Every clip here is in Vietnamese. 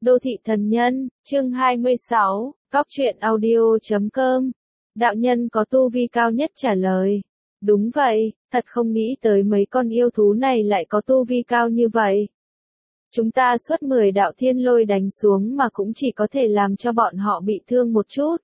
Đô thị thần nhân, chương 26, Góc truyện audio.com. Đạo nhân có tu vi cao nhất trả lời. Đúng vậy, thật không nghĩ tới mấy con yêu thú này lại có tu vi cao như vậy. Chúng ta xuất 10 đạo thiên lôi đánh xuống mà cũng chỉ có thể làm cho bọn họ bị thương một chút.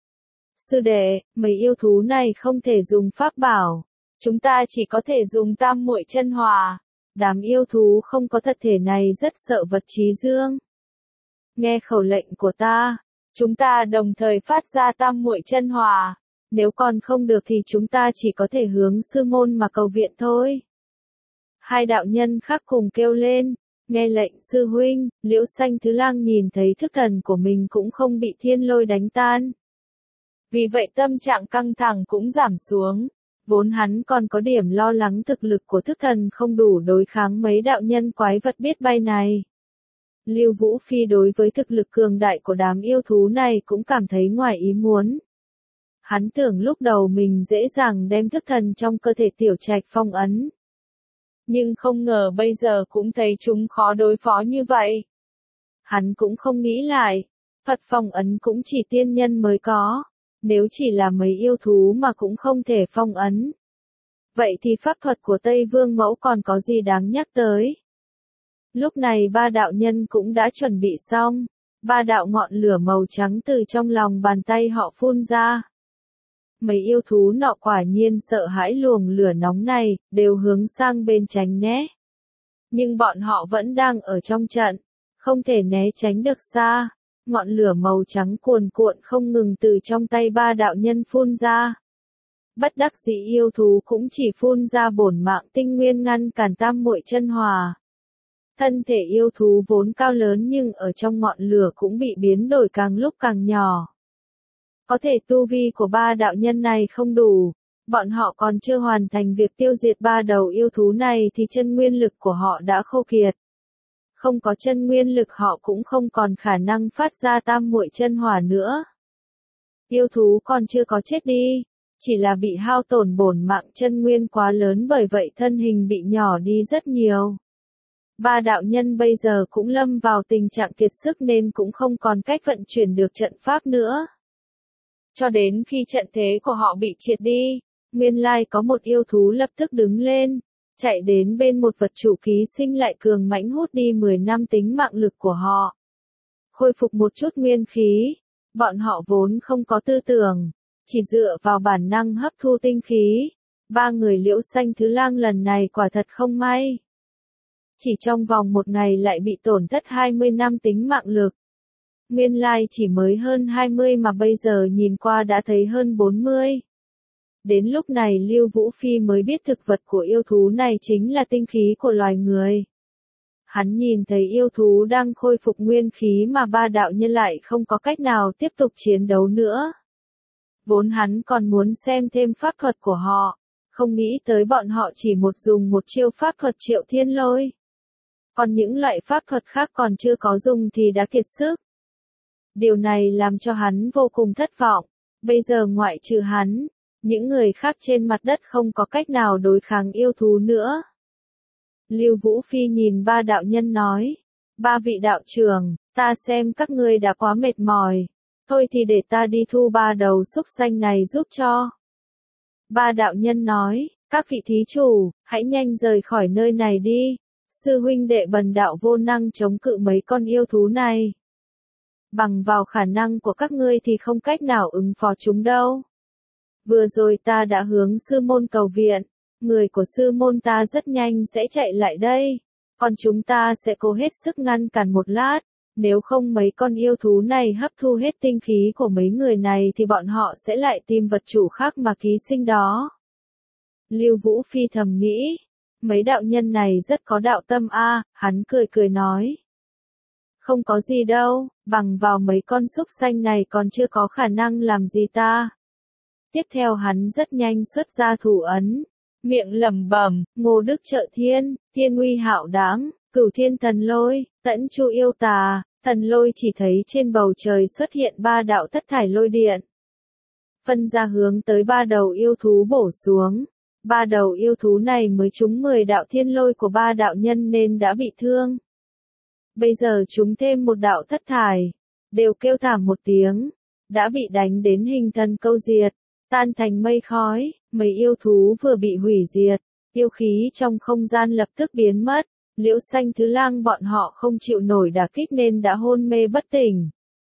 Sư đệ, mấy yêu thú này không thể dùng pháp bảo. Chúng ta chỉ có thể dùng tam muội chân hỏa. Đám yêu thú không có thật thể này rất sợ vật trí dương. Nghe khẩu lệnh của ta, chúng ta đồng thời phát ra tam muội chân hỏa. Nếu còn không được thì chúng ta chỉ có thể hướng sư môn mà cầu viện thôi. Hai đạo nhân khác cùng kêu lên, nghe lệnh sư huynh. Liễu Xanh Thứ Lang nhìn thấy thức thần của mình cũng không bị thiên lôi đánh tan. Vì vậy tâm trạng căng thẳng cũng giảm xuống. Vốn hắn còn có điểm lo lắng thực lực của thức thần không đủ đối kháng mấy đạo nhân quái vật biết bay này. Lưu Vũ Phi đối với thực lực cường đại của đám yêu thú này cũng cảm thấy ngoài ý muốn. Hắn tưởng lúc đầu mình dễ dàng đem thức thần trong cơ thể tiểu trạch phong ấn. Nhưng không ngờ bây giờ cũng thấy chúng khó đối phó như vậy. Hắn cũng không nghĩ lại, Phật phong ấn cũng chỉ tiên nhân mới có. Nếu chỉ là mấy yêu thú mà cũng không thể phong ấn. Vậy thì pháp thuật của Tây Vương Mẫu còn có gì đáng nhắc tới? Lúc này ba đạo nhân cũng đã chuẩn bị xong. Ba đạo ngọn lửa màu trắng từ trong lòng bàn tay họ phun ra. Mấy yêu thú nọ quả nhiên sợ hãi luồng lửa nóng này, đều hướng sang bên tránh né. Nhưng bọn họ vẫn đang ở trong trận, không thể né tránh được xa. Ngọn lửa màu trắng cuồn cuộn không ngừng từ trong tay ba đạo nhân phun ra. Bất đắc dĩ yêu thú cũng chỉ phun ra bổn mạng tinh nguyên ngăn cản tam muội chân hỏa. Thân thể yêu thú vốn cao lớn nhưng ở trong ngọn lửa cũng bị biến đổi càng lúc càng nhỏ. Có thể tu vi của ba đạo nhân này không đủ, bọn họ còn chưa hoàn thành việc tiêu diệt ba đầu yêu thú này thì chân nguyên lực của họ đã khô kiệt. Không có chân nguyên lực họ cũng không còn khả năng phát ra tam muội chân hỏa nữa. Yêu thú còn chưa có chết đi, chỉ là bị hao tổn bổn mạng chân nguyên quá lớn bởi vậy thân hình bị nhỏ đi rất nhiều. Ba đạo nhân bây giờ cũng lâm vào tình trạng kiệt sức nên cũng không còn cách vận chuyển được trận pháp nữa. Cho đến khi trận thế của họ bị triệt đi, nguyên lai có một yêu thú lập tức đứng lên, chạy đến bên một vật chủ ký sinh lại cường mãnh hút đi 10 năm tính mạng lực của họ. Khôi phục một chút nguyên khí, bọn họ vốn không có tư tưởng, chỉ dựa vào bản năng hấp thu tinh khí. Ba người Liễu Xanh Thứ Lang lần này quả thật không may. Chỉ trong vòng một ngày lại bị tổn thất 20 năm tính mạng lực. Nguyên lai chỉ mới hơn 20 mà bây giờ nhìn qua đã thấy hơn 40. Đến lúc này Lưu Vũ Phi mới biết thực vật của yêu thú này chính là tinh khí của loài người. Hắn nhìn thấy yêu thú đang khôi phục nguyên khí mà ba đạo nhân lại không có cách nào tiếp tục chiến đấu nữa. Vốn hắn còn muốn xem thêm pháp thuật của họ, không nghĩ tới bọn họ chỉ dùng một chiêu pháp thuật triệu thiên lôi. Còn những loại pháp thuật khác còn chưa có dùng thì đã kiệt sức. Điều này làm cho hắn vô cùng thất vọng, bây giờ ngoại trừ hắn, những người khác trên mặt đất không có cách nào đối kháng yêu thú nữa. Lưu Vũ Phi nhìn ba đạo nhân nói, ba vị đạo trưởng, ta xem các ngươi đã quá mệt mỏi, thôi thì để ta đi thu ba đầu súc sanh này giúp cho. Ba đạo nhân nói, các vị thí chủ, hãy nhanh rời khỏi nơi này đi, sư huynh đệ bần đạo vô năng chống cự mấy con yêu thú này. Bằng vào khả năng của các ngươi thì không cách nào ứng phó chúng đâu. Vừa rồi ta đã hướng sư môn cầu viện, người của sư môn ta rất nhanh sẽ chạy lại đây, còn chúng ta sẽ cố hết sức ngăn cản một lát, nếu không mấy con yêu thú này hấp thu hết tinh khí của mấy người này thì bọn họ sẽ lại tìm vật chủ khác mà ký sinh đó. Lưu Vũ Phi thầm nghĩ, mấy đạo nhân này rất có đạo tâm a, hắn cười cười nói. Không có gì đâu, bằng vào mấy con súc sanh này còn chưa có khả năng làm gì ta. Tiếp theo hắn rất nhanh xuất ra thủ ấn, miệng lẩm bẩm, Ngô Đức Trợ Thiên, Thiên Uy Hạo Đáng, Cửu Thiên Thần Lôi, Tẫn Chu Yêu Tà. Thần lôi chỉ thấy trên bầu trời xuất hiện ba đạo thất thải lôi điện. Phân ra hướng tới ba đầu yêu thú bổ xuống. Ba đầu yêu thú này mới trúng 10 đạo thiên lôi của ba đạo nhân nên đã bị thương. Bây giờ chúng thêm một đạo thất thải, đều kêu thảm một tiếng, đã bị đánh đến hình thần câu diệt, tan thành mây khói, mấy yêu thú vừa bị hủy diệt, yêu khí trong không gian lập tức biến mất, Liễu Xanh Thứ Lang bọn họ không chịu nổi đả kích nên đã hôn mê bất tỉnh.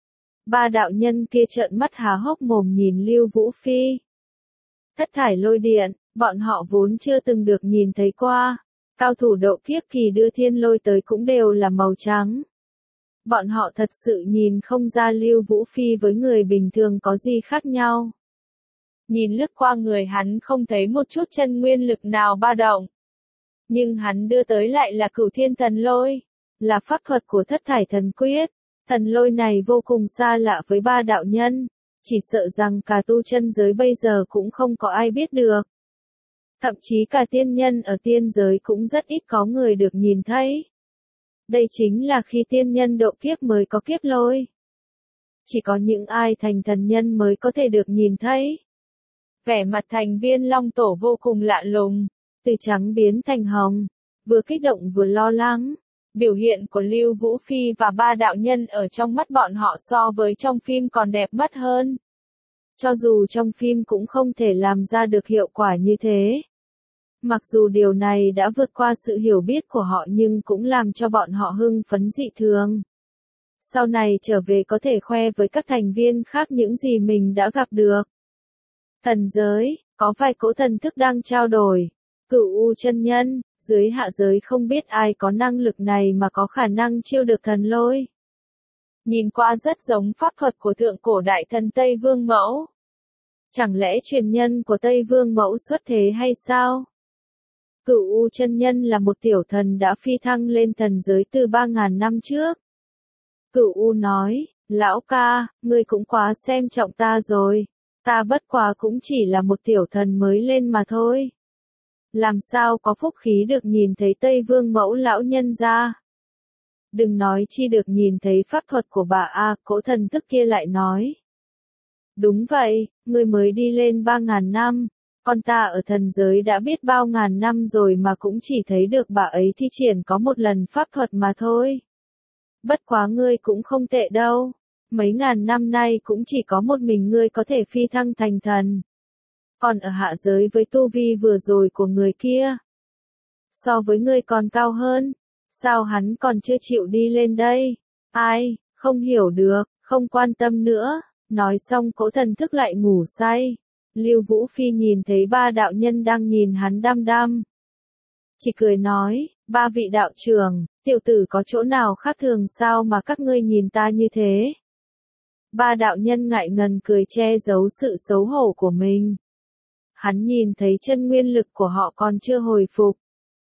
Ba đạo nhân kia trợn mắt há hốc mồm nhìn Lưu Vũ Phi. Thất thải lôi điện, bọn họ vốn chưa từng được nhìn thấy qua, cao thủ độ kiếp kỳ đưa thiên lôi tới cũng đều là màu trắng. Bọn họ thật sự nhìn không ra Lưu Vũ Phi với người bình thường có gì khác nhau. Nhìn lướt qua người hắn không thấy một chút chân nguyên lực nào ba động. Nhưng hắn đưa tới lại là Cửu Thiên Thần Lôi, là pháp thuật của Thất Thải Thần Quyết. Thần lôi này vô cùng xa lạ với ba đạo nhân, chỉ sợ rằng cả tu chân giới bây giờ cũng không có ai biết được. Thậm chí cả tiên nhân ở tiên giới cũng rất ít có người được nhìn thấy. Đây chính là khi tiên nhân độ kiếp mới có kiếp lôi. Chỉ có những ai thành thần nhân mới có thể được nhìn thấy. Vẻ mặt thành Viên Long Tổ vô cùng lạ lùng, từ trắng biến thành hồng, vừa kích động vừa lo lắng. Biểu hiện của Lưu Vũ Phi và ba đạo nhân ở trong mắt bọn họ so với trong phim còn đẹp mắt hơn. Cho dù trong phim cũng không thể làm ra được hiệu quả như thế. Mặc dù điều này đã vượt qua sự hiểu biết của họ nhưng cũng làm cho bọn họ hưng phấn dị thường. Sau này trở về có thể khoe với các thành viên khác những gì mình đã gặp được. Thần giới, có vài cỗ thần thức đang trao đổi. Cửu U chân nhân, dưới hạ giới không biết ai có năng lực này mà có khả năng chiêu được thần lôi. Nhìn qua rất giống pháp thuật của thượng cổ đại thần Tây Vương Mẫu. Chẳng lẽ truyền nhân của Tây Vương Mẫu xuất thế hay sao? Cửu U chân nhân là một tiểu thần đã phi thăng lên thần giới từ 3.000 năm trước. Cửu U nói, lão ca, ngươi cũng quá xem trọng ta rồi, ta bất quá cũng chỉ là một tiểu thần mới lên mà thôi. Làm sao có phúc khí được nhìn thấy Tây Vương Mẫu lão nhân ra. Đừng nói chi được nhìn thấy pháp thuật của bà A, cỗ thần thức kia lại nói. Đúng vậy, ngươi mới đi lên 3.000 năm, con ta ở thần giới đã biết bao ngàn năm rồi mà cũng chỉ thấy được bà ấy thi triển có một lần pháp thuật mà thôi. Bất quá ngươi cũng không tệ đâu, mấy ngàn năm nay cũng chỉ có một mình ngươi có thể phi thăng thành thần. Còn ở hạ giới với tu vi vừa rồi của người kia, so với ngươi còn cao hơn, sao hắn còn chưa chịu đi lên đây? Ai, không hiểu được, không quan tâm nữa. Nói xong cỗ thần thức lại ngủ say. Lưu Vũ Phi nhìn thấy ba đạo nhân đang nhìn hắn đăm đăm. Chỉ cười nói, ba vị đạo trưởng, tiểu tử có chỗ nào khác thường sao mà các ngươi nhìn ta như thế? Ba đạo nhân ngại ngần cười che giấu sự xấu hổ của mình. Hắn nhìn thấy chân nguyên lực của họ còn chưa hồi phục.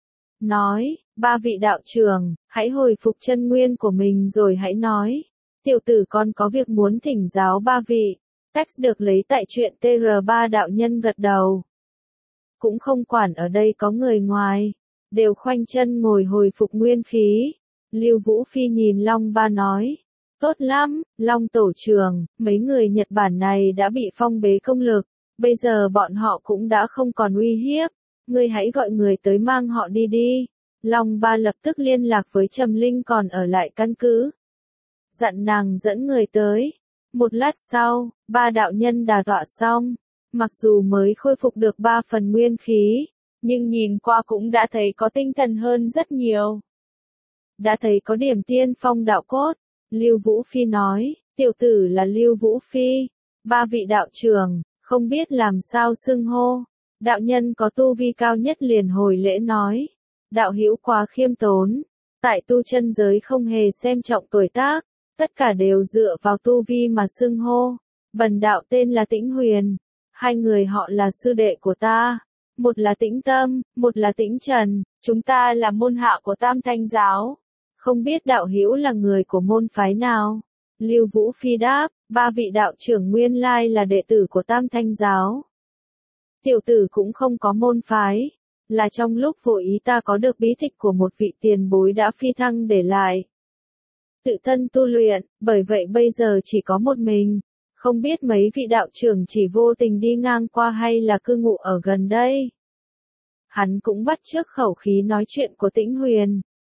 Nói, ba vị đạo trưởng, hãy hồi phục chân nguyên của mình rồi hãy nói. Tiểu tử con có việc muốn thỉnh giáo ba vị. Text được lấy tại truyện TR3 đạo nhân gật đầu. Cũng không quản ở đây có người ngoài. Đều khoanh chân ngồi hồi phục nguyên khí. Lưu Vũ Phi nhìn Long Ba nói. Tốt lắm, Long tổ trưởng, mấy người Nhật Bản này đã bị phong bế công lực. Bây giờ bọn họ cũng đã không còn uy hiếp. Ngươi hãy gọi người tới mang họ đi đi. Long Ba lập tức liên lạc với Trầm Linh còn ở lại căn cứ. Dặn nàng dẫn người tới. Một lát sau, ba đạo nhân đà tọa xong. Mặc dù mới khôi phục được 3 phần nguyên khí, nhưng nhìn qua cũng đã thấy có tinh thần hơn rất nhiều. Đã thấy có điểm tiên phong đạo cốt. Lưu Vũ Phi nói, tiểu tử là Lưu Vũ Phi. Ba vị đạo trưởng, không biết làm sao xưng hô. Đạo nhân có tu vi cao nhất liền hồi lễ nói. Đạo hữu quá khiêm tốn. Tại tu chân giới không hề xem trọng tuổi tác. Tất cả đều dựa vào tu vi mà xưng hô. Bần đạo tên là Tĩnh Huyền. Hai người họ là sư đệ của ta. Một là Tĩnh Tâm, một là Tĩnh Trần. Chúng ta là môn hạ của Tam Thanh Giáo. Không biết đạo hữu là người của môn phái nào? Lưu Vũ Phi đáp, ba vị đạo trưởng nguyên lai là đệ tử của Tam Thanh Giáo. Tiểu tử cũng không có môn phái. Là trong lúc vô ý ta có được bí tịch của một vị tiền bối đã phi thăng để lại. Tự thân tu luyện, bởi vậy bây giờ chỉ có một mình. Không biết mấy vị đạo trưởng chỉ vô tình đi ngang qua hay là cư ngụ ở gần đây. Hắn cũng bắt chước khẩu khí nói chuyện của Tĩnh Huyền.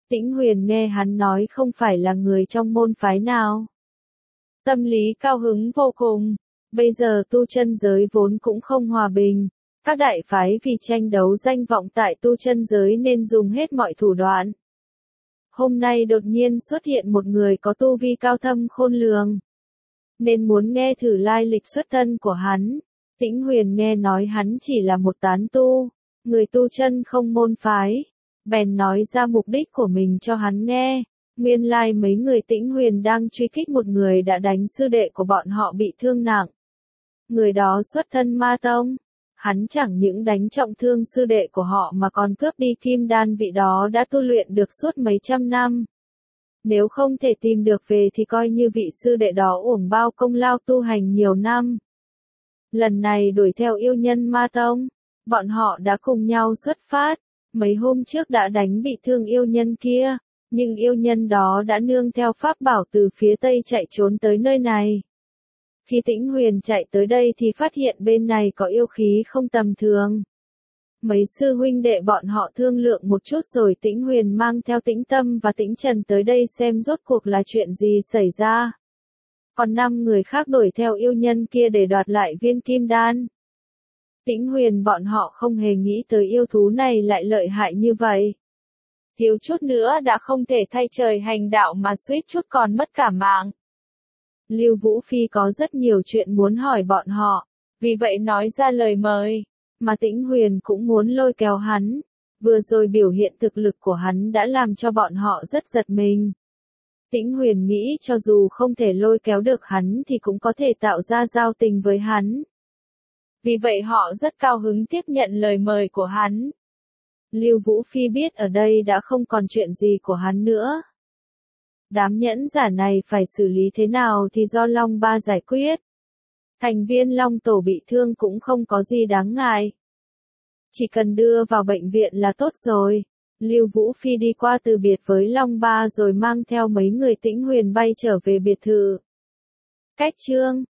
Tĩnh Huyền nghe hắn nói không phải là người trong môn phái nào. Tâm lý cao hứng vô cùng, bây giờ tu chân giới vốn cũng không hòa bình. Các đại phái vì tranh đấu danh vọng tại tu chân giới nên dùng hết mọi thủ đoạn. Hôm nay đột nhiên xuất hiện một người có tu vi cao thâm khôn lường. Nên muốn nghe thử lai lịch xuất thân của hắn. Tĩnh Huyền nghe nói hắn chỉ là một tán tu, người tu chân không môn phái. Bèn nói ra mục đích của mình cho hắn nghe. Nguyên lai mấy người Tĩnh Huyền đang truy kích một người đã đánh sư đệ của bọn họ bị thương nặng. Người đó xuất thân ma tông. Hắn chẳng những đánh trọng thương sư đệ của họ mà còn cướp đi kim đan vị đó đã tu luyện được suốt mấy trăm năm. Nếu không thể tìm được về thì coi như vị sư đệ đó uổng bao công lao tu hành nhiều năm. Lần này đuổi theo yêu nhân ma tông, bọn họ đã cùng nhau xuất phát. Mấy hôm trước đã đánh bị thương yêu nhân kia, nhưng yêu nhân đó đã nương theo pháp bảo từ phía tây chạy trốn tới nơi này. Khi Tĩnh Huyền chạy tới đây thì phát hiện bên này có yêu khí không tầm thường. Mấy sư huynh đệ bọn họ thương lượng một chút rồi Tĩnh Huyền mang theo Tĩnh Tâm và Tĩnh Trần tới đây xem rốt cuộc là chuyện gì xảy ra. Còn 5 người khác đuổi theo yêu nhân kia để đoạt lại viên kim đan. Tĩnh Huyền bọn họ không hề nghĩ tới yêu thú này lại lợi hại như vậy. Thiếu chút nữa đã không thể thay trời hành đạo mà suýt chút còn mất cả mạng. Lưu Vũ Phi có rất nhiều chuyện muốn hỏi bọn họ, vì vậy nói ra lời mời, mà Tĩnh Huyền cũng muốn lôi kéo hắn. Vừa rồi biểu hiện thực lực của hắn đã làm cho bọn họ rất giật mình. Tĩnh Huyền nghĩ cho dù không thể lôi kéo được hắn thì cũng có thể tạo ra giao tình với hắn. Vì vậy họ rất cao hứng tiếp nhận lời mời của hắn. Lưu Vũ Phi biết ở đây đã không còn chuyện gì của hắn nữa. Đám nhẫn giả này phải xử lý thế nào thì do Long Ba giải quyết. Thành viên Long Tổ bị thương cũng không có gì đáng ngại. Chỉ cần đưa vào bệnh viện là tốt rồi. Lưu Vũ Phi đi qua từ biệt với Long Ba rồi mang theo mấy người Tĩnh Huyền bay trở về biệt thự. Cách chương